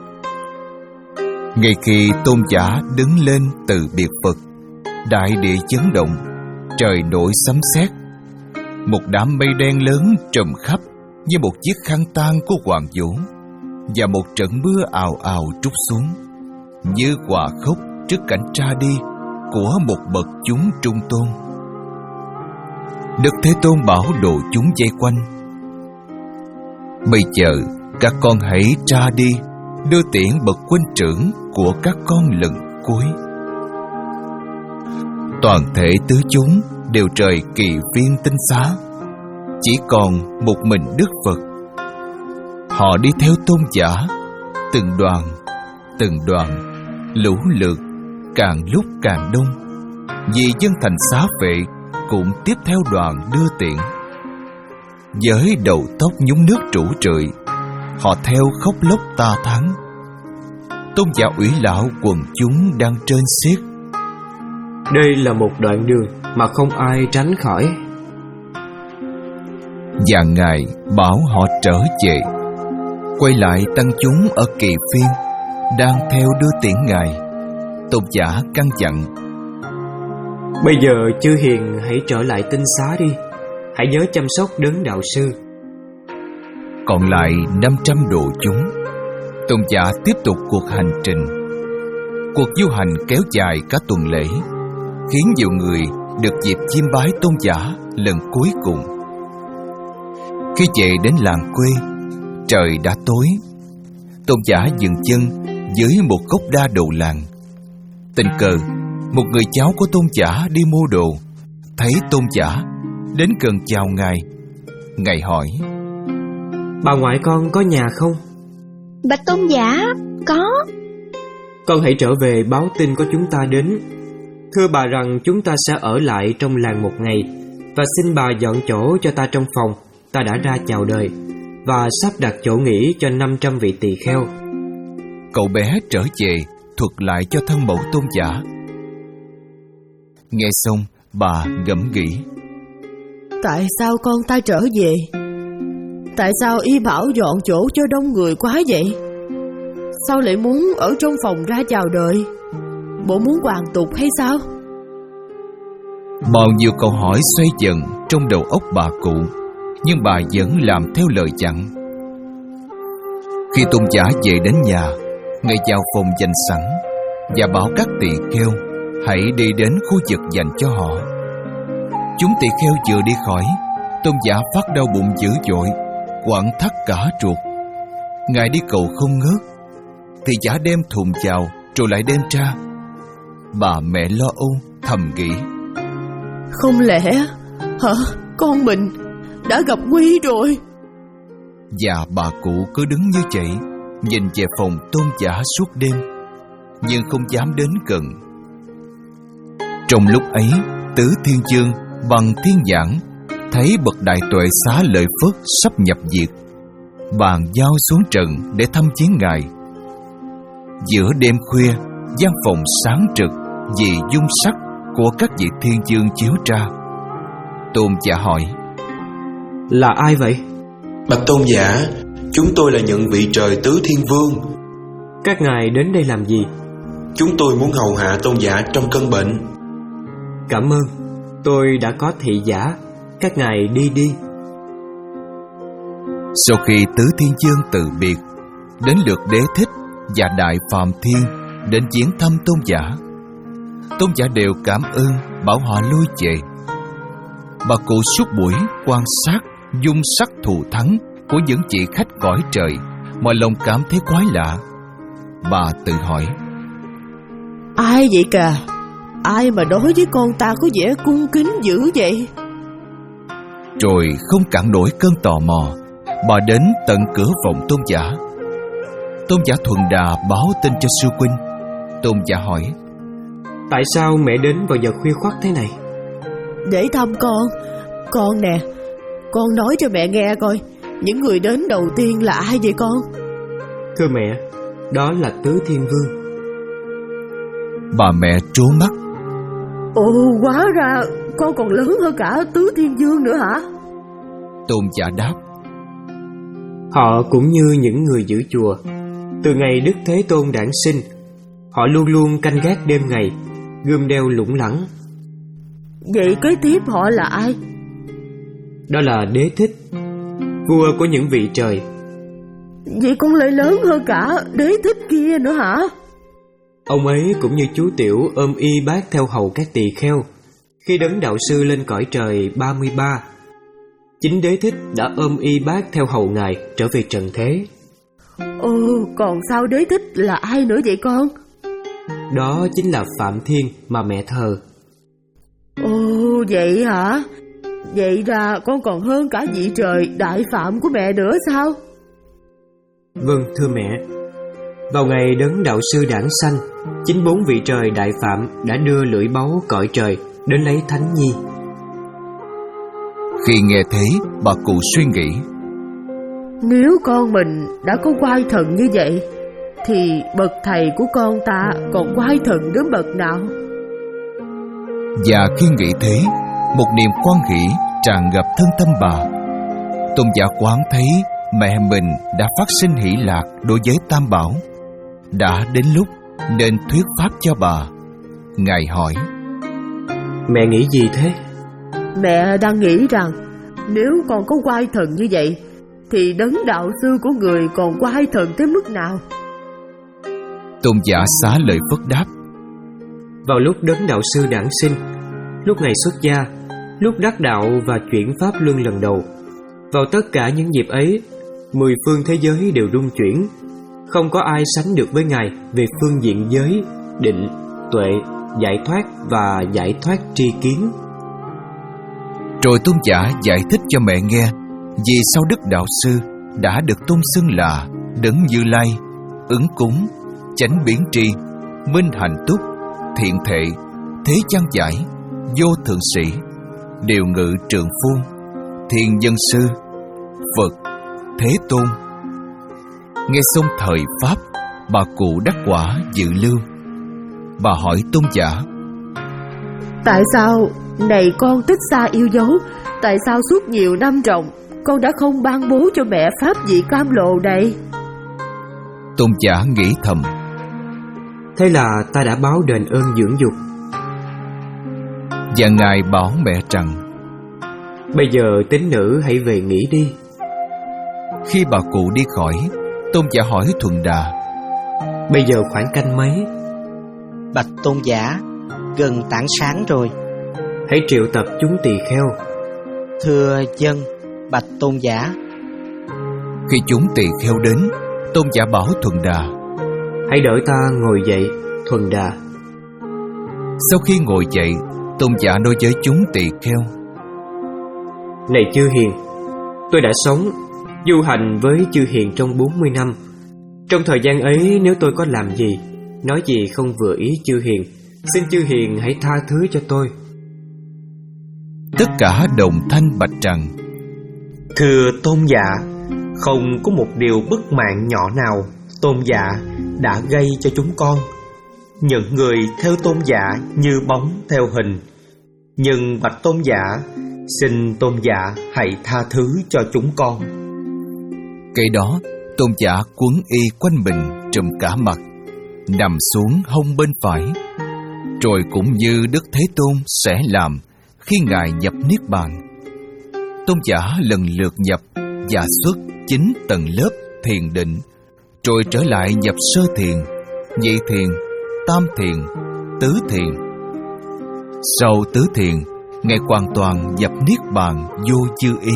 Ngay khi tôn giả đứng lên từ biệt Phật, đại địa chấn động, trời nổi sấm sét. Một đám mây đen lớn trùm khắp như một chiếc khăn tang của hoàng vũ, và một trận mưa ào ào trút xuống, như hòa khóc trước cảnh ra đi của một bậc chúng trung tôn. Đức Thế Tôn bảo đồ chúng vây quanh: bây giờ các con hãy ra đi, đưa tiễn bậc huynh trưởng của các con lần cuối. Toàn thể tứ chúng đều rời kỳ viên tinh xá, chỉ còn một mình Đức Phật. Họ đi theo tôn giả, từng đoàn, từng đoàn, lũ lượt, càng lúc càng đông. Vì dân thành xá vệ cũng tiếp theo đoàn đưa tiễn. Với đầu tóc nhúng nước rủ rượi, họ theo khóc lóc ta thắng. Tôn giả ủy lão quần chúng đang trên xiết. Đây là một đoạn đường mà không ai tránh khỏi. Và Ngài bảo họ trở về, quay lại tăng chúng ở kỳ phiên đang theo đưa tiễn Ngài. Tôn giả căn dặn: bây giờ chư hiền hãy trở lại tinh xá đi. Hãy nhớ chăm sóc đấng đạo sư. Còn lại năm trăm độ chúng, tôn giả tiếp tục cuộc hành trình. Cuộc du hành kéo dài cả tuần lễ, khiến nhiều người được dịp chiêm bái tôn giả lần cuối cùng. Khi về đến làng quê, trời đã tối. Tôn giả dừng chân dưới một gốc đa đồ làng. Tình cờ, một người cháu của tôn giả đi mua đồ, thấy tôn giả, đến gần chào ngài. Ngài hỏi: Bà ngoại con có nhà không? Bạch tôn giả, có. Con hãy trở về báo tin có chúng ta đến. Thưa bà rằng chúng ta sẽ ở lại trong làng một ngày, và xin bà dọn chỗ cho ta trong phòng ta đã ra chào đời, và sắp đặt chỗ nghỉ cho năm trăm vị tỳ kheo. Cậu bé trở về thuật lại cho thân mẫu tôn giả. Nghe xong, bà ngẫm nghĩ: Tại sao con ta trở về? Tại sao y bảo dọn chỗ cho đông người quá vậy? Sao lại muốn ở trong phòng ra chào đời? Bộ muốn hoàn tục hay sao? Bao nhiêu câu hỏi xoay dần trong đầu óc bà cụ, nhưng bà vẫn làm theo lời dặn. Khi tôn giả về đến nhà, ngài vào phòng dành sẵn và bảo các tỳ kheo hãy đi đến khu vực dành cho họ. Chúng tỳ kheo vừa đi khỏi, tôn giả phát đau bụng dữ dội, quặn thắt cả ruột. Ngài đi cầu không ngớt, thì giả đem thùng vào rồi lại đem ra. Bà mẹ lo âu thầm nghĩ: Không lẽ hả, con mình đã gặp nguy rồi? Và bà cụ cứ đứng như vậy, nhìn về phòng tôn giả suốt đêm, nhưng không dám đến gần. Trong lúc ấy, Tứ Thiên Vương bằng thiên nhãn thấy bậc đại tuệ Xá Lợi Phất sắp nhập diệt, bàn giao xuống trần để thăm viếng ngài. Giữa đêm khuya, gian phòng sáng trực vì dung sắc của các vị thiên vương chiếu ra. Tôn giả hỏi: Là ai vậy? Bạch tôn giả, chúng tôi là những vị trời Tứ Thiên Vương. Các ngài đến đây làm gì? Chúng tôi muốn hầu hạ tôn giả trong cơn bệnh. Cảm ơn, tôi đã có thị giả. Các ngài đi đi. Sau khi Tứ Thiên Vương từ biệt, đến lượt Đế Thích và Đại Phạm Thiên đến viếng thăm tôn giả. Tôn giả đều cảm ơn, bảo họ lui về. Bà cụ suốt buổi quan sát dung sắc thù thắng của những vị khách cõi trời mà lòng cảm thấy quái lạ. Bà tự hỏi: Ai vậy cả? Ai mà đối với con ta có vẻ cung kính dữ vậy? Rồi không cản nổi cơn tò mò, bà đến tận cửa phòng tôn giả. Tôn giả thuần đà báo tin cho sư huynh. Tôn giả hỏi: Tại sao mẹ đến vào giờ khuya khoắt thế này? Để thăm con. Con nè, con nói cho mẹ nghe coi, những người đến đầu tiên là ai vậy con? Thưa mẹ, đó là Tứ Thiên Vương. Bà mẹ trố mắt: Ồ, hóa ra con còn lớn hơn cả Tứ Thiên Vương nữa hả? Tôn giả đáp: Họ cũng như những người giữ chùa. Từ ngày Đức Thế Tôn đản sinh, họ luôn luôn canh gác đêm ngày, gươm đeo lủng lẳng. Vậy kế tiếp họ là ai? Đó là Đế Thích, vua của những vị trời. Vậy con lại lớn hơn cả Đế Thích kia nữa hả? Ông ấy cũng như chú Tiểu ôm y bát theo hầu các tỳ kheo khi đấng đạo sư lên cõi trời ba mươi ba. Chính Đế Thích đã ôm y bát theo hầu ngài trở về trần thế. Ồ, còn sao Đế Thích là ai nữa vậy con? Đó chính là Phạm Thiên mà mẹ thờ. Ồ, vậy hả? Vậy ra con còn hơn cả vị trời Đại Phạm của mẹ nữa sao? Vâng, thưa mẹ. Vào ngày đấng đạo sư đản sanh, chính bốn vị trời Đại Phạm đã đưa lưỡi báu cõi trời đến lấy Thánh Nhi. Khi nghe thế, bà cụ suy nghĩ: Nếu con mình đã có oai thần như vậy, thì bậc thầy của con ta còn oai thần đến bậc nào? Và khi nghĩ thế, một niềm quan hỷ tràn ngập thân tâm bà. Tôn giả quán thấy mẹ mình đã phát sinh hỷ lạc đối với Tam Bảo. Đã đến lúc nên thuyết pháp cho bà. Ngài hỏi: Mẹ nghĩ gì thế? Mẹ đang nghĩ rằng nếu con có oai thần như vậy, thì đấng đạo sư của người còn oai thần tới mức nào? Tôn giả Xá Lợi Phất đáp: Vào lúc đấng đạo sư đản sinh, lúc ngày xuất gia, lúc đắc đạo và chuyển pháp luân lần đầu, vào tất cả những dịp ấy, mười phương thế giới đều rung chuyển. Không có ai sánh được với Ngài về phương diện giới, định, tuệ, giải thoát và giải thoát tri kiến. Rồi tôn giả giải thích cho mẹ nghe vì sao Đức Đạo Sư đã được tôn xưng là Đấng Như Lai, ứng cúng, chánh biến tri, minh hạnh túc, thiện thệ, thế gian giải, vô thượng sĩ, điều ngự trượng phu, thiên nhân sư, Phật, Thế Tôn. Nghe xong thời Pháp, bà cụ đắc quả dự lưu. Bà hỏi tôn giả: Tại sao này con tích xa yêu dấu, tại sao suốt nhiều năm ròng con đã không ban bố cho mẹ pháp vị cam lộ này? Tôn giả nghĩ thầm: Thế là ta đã báo đền ơn dưỡng dục. Và Ngài bảo mẹ rằng: Bây giờ tín nữ hãy về nghỉ đi. Khi bà cụ đi khỏi, tôn giả hỏi Thuần Đà: Bây giờ khoảng canh mấy? Bạch tôn giả, gần tảng sáng rồi. Hãy triệu tập chúng tỳ kheo. Thưa dân, bạch tôn giả. Khi chúng tỳ kheo đến, tôn giả bảo Thuần Đà: Hãy đợi ta ngồi dậy, Thuần Đà. Sau khi ngồi dậy, tôn giả nói với chúng tỳ kheo: Này chư hiền, tôi đã sống, du hành với chư hiền trong bốn mươi năm. Trong thời gian ấy, nếu tôi có làm gì, nói gì không vừa ý chư hiền, xin chư hiền hãy tha thứ cho tôi. Tất cả đồng thanh bạch rằng: Thưa tôn giả, không có một điều bất mãn nhỏ nào tôn giả đã gây cho chúng con. Những người theo tôn giả như bóng theo hình. Nhưng bạch tôn giả, xin tôn giả hãy tha thứ cho chúng con. Kể đó, tôn giả quấn y quanh mình trùm cả mặt, nằm xuống hông bên phải. Rồi cũng như Đức Thế Tôn sẽ làm khi Ngài nhập Niết Bàn. Tôn giả lần lượt nhập và xuất chín tầng lớp thiền định, rồi trở lại nhập sơ thiền, nhị thiền, tam thiền, tứ thiền. Sau tứ thiền, Ngài hoàn toàn nhập Niết Bàn vô chư y.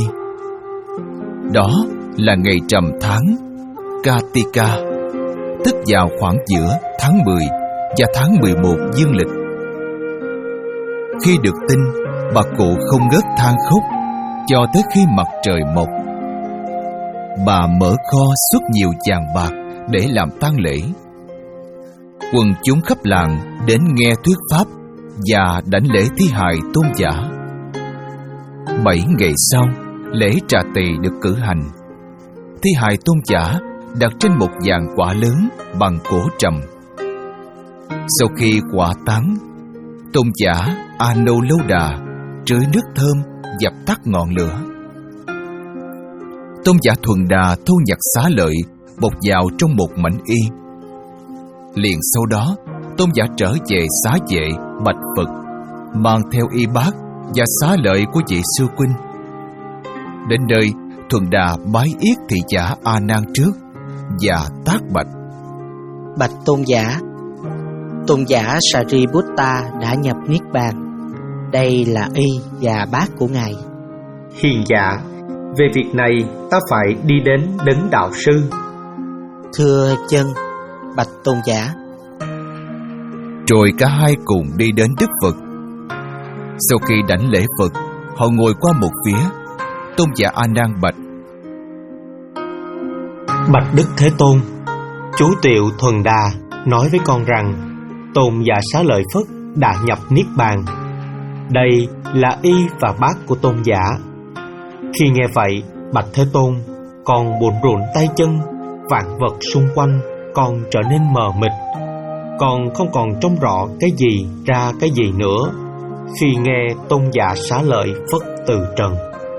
Đó là ngày rằm tháng Kartika, tức vào khoảng giữa tháng mười và tháng mười một dương lịch. Khi được tin, bà cụ không ngớt than khóc cho tới khi mặt trời mọc. Bà mở kho xuất nhiều vàng bạc để làm tang lễ. Quần chúng khắp làng đến nghe thuyết pháp và đảnh lễ thi hài tôn giả. Bảy ngày sau, lễ trà tỳ được cử hành. Thi hài tôn giả đặt trên một vàn quả lớn bằng cổ trầm. Sau khi quả tán, tôn giả Anuloda rưới nước thơm dập tắt ngọn lửa. Tôn giả Thuần Đà thu nhặt xá lợi bột vào trong một mảnh y. Liền sau đó, tôn giả trở về xá vệ bạch Phật, mang theo y bát và xá lợi của vị sư huynh. Đến nơi, Thuần Đà bái yết thị giả A Nan trước và tác bạch: Bạch tôn giả, tôn giả Sariputta đã nhập Niết Bàn. Đây là y và bát của ngài. Hiền dạ, về việc này ta phải đi đến Đấng Đạo Sư. Thưa chân, bạch tôn giả. Rồi cả hai cùng đi đến Đức Phật. Sau khi đảnh lễ Phật, họ ngồi qua một phía. Tôn giả A Nan bạch: Bạch Đức Thế Tôn, chú Tiệu Thuần Đà nói với con rằng tôn giả Xá Lợi Phất đã nhập Niết Bàn. Đây là y và bát của tôn giả. Khi nghe vậy, bạch Thế Tôn, con buồn rộn tay chân, vạn vật xung quanh con trở nên mờ mịt. Con không còn trông rõ cái gì ra cái gì nữa khi nghe tôn giả Xá Lợi Phất từ trần.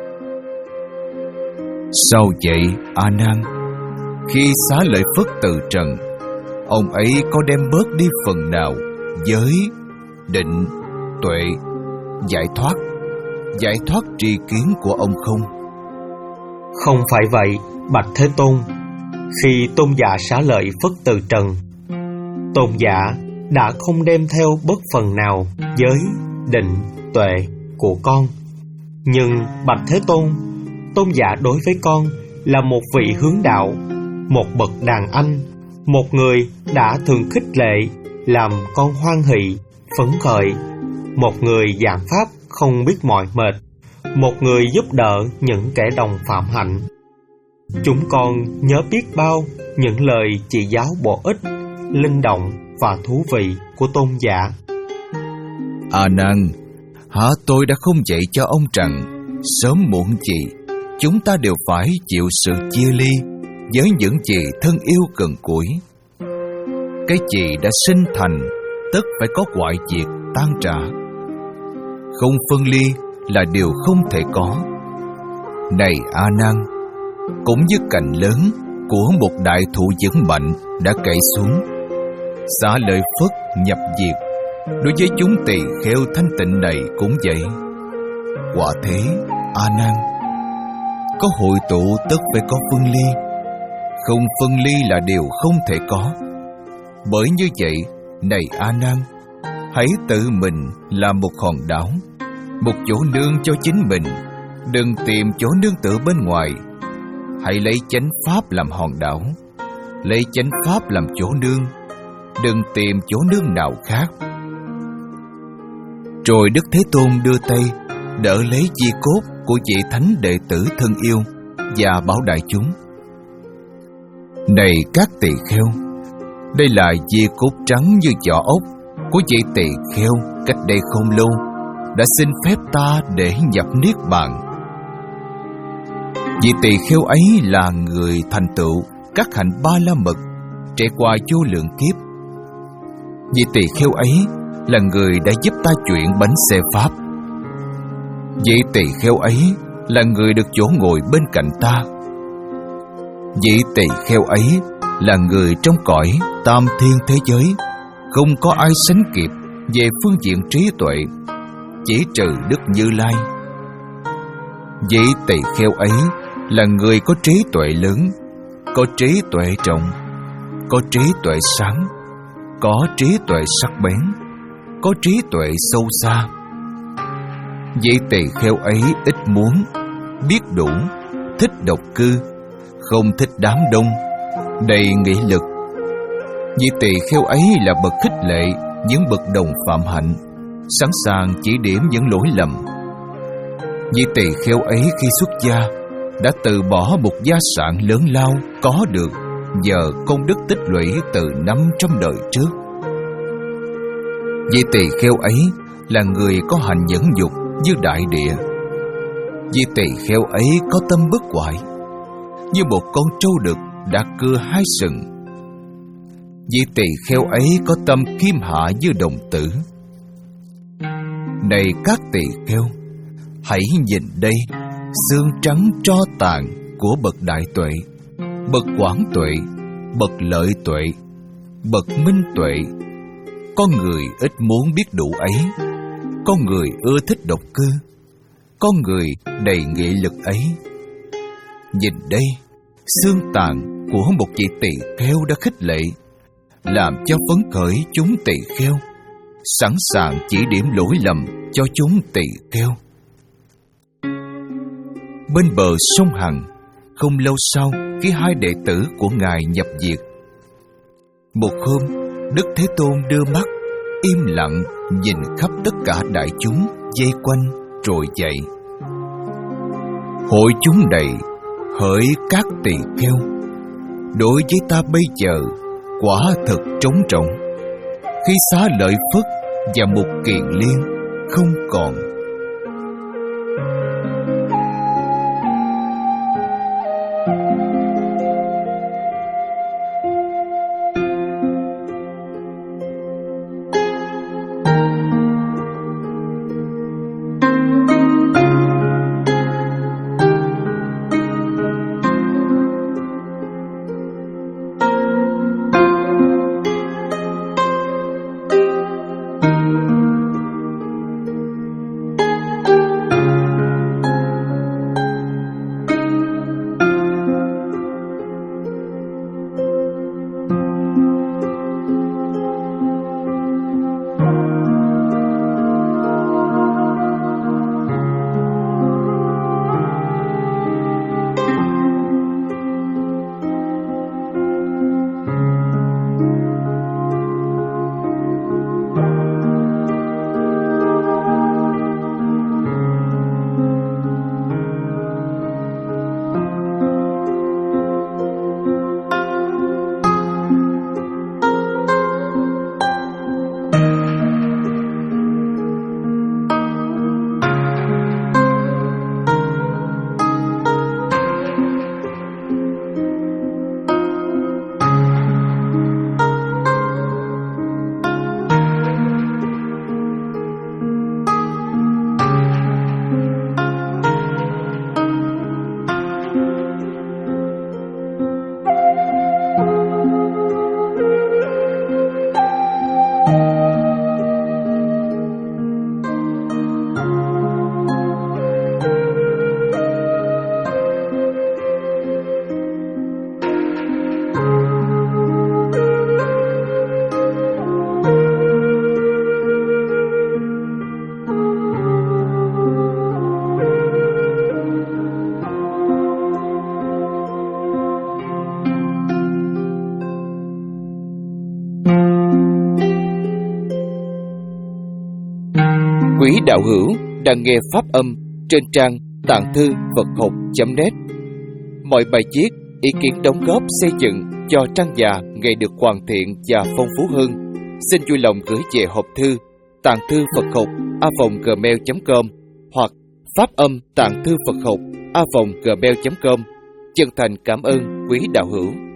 Sau vậy, A Nan, khi Xá Lợi Phất từ trần, ông ấy có đem bớt đi phần nào giới, định, tuệ, giải thoát, giải thoát tri kiến của ông không? Không phải vậy, bạch Thế Tôn. Khi tôn giả Xá Lợi Phất từ trần, tôn giả đã không đem theo bất phần nào giới, định, tuệ của con. Nhưng bạch Thế Tôn, tôn giả đối với con là một vị hướng đạo, một bậc đàn anh, Một người đã thường khích lệ, làm con hoan hỷ, phấn khởi. Một người giảng pháp không biết mỏi mệt. Một người giúp đỡ những kẻ đồng phạm hạnh. Chúng con nhớ biết bao những lời chỉ giáo bổ ích, linh động và thú vị của tôn giả. A Nan, hả tôi đã không dạy cho ông rằng sớm muộn gì chúng ta đều phải chịu sự chia ly với những gì thân yêu gần gũi. Cái gì đã sinh thành tất phải có hoại diệt tan rã. Không phân ly là điều không thể có. Này A Nan, cũng như cành lớn của một đại thụ vững mạnh đã gãy xuống, xả lợi phất nhập diệt, đối với chúng tỳ kheo thanh tịnh này cũng vậy. Quả thế, A Nan, có hội tụ tất phải có phân ly. Không phân ly là điều không thể có. Bởi như vậy, này A Nan, hãy tự mình làm một hòn đảo, một chỗ nương cho chính mình. Đừng tìm chỗ nương tựa bên ngoài. Hãy lấy chánh pháp làm hòn đảo, lấy chánh pháp làm chỗ nương. Đừng tìm chỗ nương nào khác. Rồi Đức Thế Tôn đưa tay đỡ lấy di cốt của vị thánh đệ tử thân yêu và bảo đại chúng: Này các tỳ kheo, đây là di cốt trắng như vỏ ốc của vị tỳ kheo cách đây không lâu đã xin phép ta để nhập niết bàn. Vị tỳ kheo ấy là người thành tựu các hạnh ba la mật, trải qua vô lượng kiếp. Vị tỳ kheo ấy là người đã giúp ta chuyển bánh xe pháp. Vị tỳ kheo ấy là người được chỗ ngồi bên cạnh ta. Vị tỳ kheo ấy là người trong cõi tam thiên thế giới, không có ai sánh kịp về phương diện trí tuệ, chỉ trừ Đức Như Lai. Vị tỳ kheo ấy là người có trí tuệ lớn, có trí tuệ rộng, có trí tuệ sáng, có trí tuệ sắc bén, có trí tuệ sâu xa. Vị tỳ kheo ấy ít muốn, biết đủ, thích độc cư, không thích đám đông, đầy nghị lực. Vị tỳ kheo ấy là bậc khích lệ những bậc đồng phạm hạnh, sẵn sàng chỉ điểm những lỗi lầm. Vị tỳ kheo ấy khi xuất gia đã từ bỏ một gia sản lớn lao có được nhờ công đức tích lũy từ năm trăm đời trước. Vị tỳ kheo ấy là người có hành nhẫn dục như đại địa. Vị tỳ kheo ấy có tâm bất hoại, như một con trâu đực đã cưa hai sừng. Vị tỳ kheo ấy có tâm khiêm hạ như đồng tử. Này các tỳ kheo, hãy nhìn đây, xương trắng tro tàn của bậc đại tuệ, bậc quảng tuệ, bậc lợi tuệ, bậc minh tuệ. Có người ít muốn biết đủ ấy, có người ưa thích độc cư, có người đầy nghị lực ấy. Nhìn đây, xương tàn của một vị tỳ kheo đã khích lệ, làm cho phấn khởi chúng tỳ kheo, sẵn sàng chỉ điểm lỗi lầm cho chúng tỳ kheo. Bên bờ sông Hằng, không lâu sau khi hai đệ tử của Ngài nhập diệt, một hôm Đức Thế Tôn đưa mắt im lặng nhìn khắp tất cả đại chúng vây quanh rồi dạy: Hội chúng này, hỡi các tỳ kheo, đối với ta bây giờ quả thực trống rỗng. Khi xá lợi phất và một kiền liên không còn. Quý đạo hữu đang nghe pháp âm trên trang tạng thư Phật học chấm net. Mọi bài viết, ý kiến đóng góp xây dựng cho trang già ngày được hoàn thiện và phong phú hơn, xin vui lòng gửi về hộp thư tạng thư Phật học a vòng gmail chấm com hoặc pháp âm tạng thư Phật học a vòng gmail chấm com. Chân thành cảm ơn quý đạo hữu.